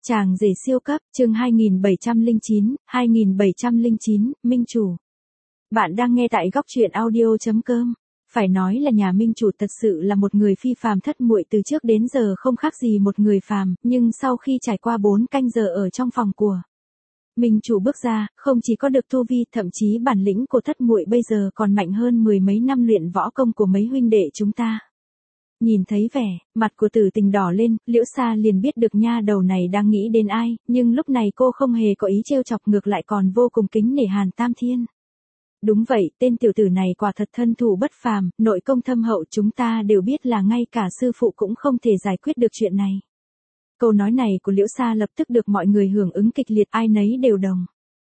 Chàng rể siêu cấp, chương 2709, Minh Chủ. Bạn đang nghe tại góc truyện audio.com. Phải nói là nhà Minh Chủ thật sự là một người phi phàm thất muội, từ trước đến giờ không khác gì một người phàm, nhưng sau khi trải qua 4 canh giờ ở trong phòng của Minh Chủ bước ra, không chỉ có được tu vi, thậm chí bản lĩnh của thất muội bây giờ còn mạnh hơn 10 mấy năm luyện võ công của mấy huynh đệ chúng ta. Nhìn thấy vẻ mặt của Tử Tình đỏ lên, Liễu Sa liền biết được nha đầu này đang nghĩ đến ai, nhưng lúc này cô không hề có ý trêu chọc, ngược lại còn vô cùng kính nể Hàn Tam Thiên. Đúng vậy, tên tiểu tử này quả thật thân thủ bất phàm, nội công thâm hậu, chúng ta đều biết là ngay cả sư phụ cũng không thể giải quyết được chuyện này. Câu nói này của Liễu Sa lập tức được mọi người hưởng ứng kịch liệt, ai nấy đều đồng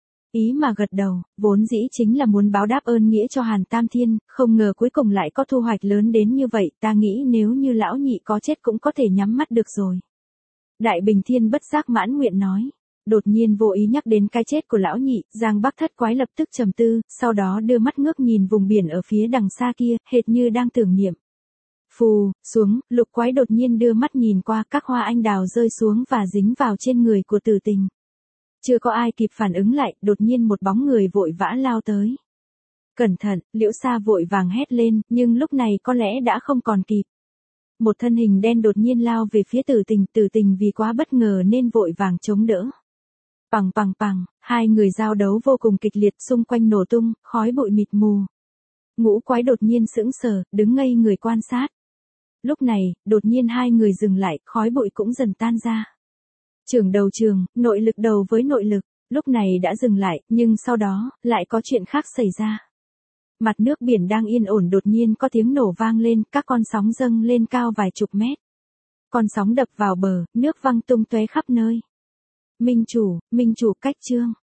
ý mà gật đầu, vốn dĩ chính là muốn báo đáp ơn nghĩa cho Hàn Tam Thiên, không ngờ cuối cùng lại có thu hoạch lớn đến như vậy, ta nghĩ nếu như lão nhị có chết cũng có thể nhắm mắt được rồi. Đại Bình Thiên bất giác mãn nguyện nói. Đột nhiên vô ý nhắc đến cái chết của lão nhị, Giang Bắc Thất Quái lập tức trầm tư, sau đó đưa mắt ngước nhìn vùng biển ở phía đằng xa kia, hệt như đang tưởng niệm. Phù, xuống, Lục Quái đột nhiên đưa mắt nhìn qua, các hoa anh đào rơi xuống và dính vào trên người của Tử Tình. Chưa có ai kịp phản ứng lại, đột nhiên một bóng người vội vã lao tới. Cẩn thận, Liễu Sa vội vàng hét lên, nhưng lúc này có lẽ đã không còn kịp. Một thân hình đen đột nhiên lao về phía Tử Tình vì quá bất ngờ nên vội vàng chống đỡ. Pằng pằng pằng, hai người giao đấu vô cùng kịch liệt, xung quanh nổ tung, khói bụi mịt mù. Ngũ Quái đột nhiên sững sờ, đứng ngây người quan sát. Lúc này, đột nhiên hai người dừng lại, khói bụi cũng dần tan ra. Trường đầu trường, nội lực đầu với nội lực, lúc này đã dừng lại, nhưng sau đó, lại có chuyện khác xảy ra. Mặt nước biển đang yên ổn đột nhiên có tiếng nổ vang lên, các con sóng dâng lên cao vài chục mét. Con sóng đập vào bờ, nước văng tung tóe khắp nơi. Minh Chủ cách chương.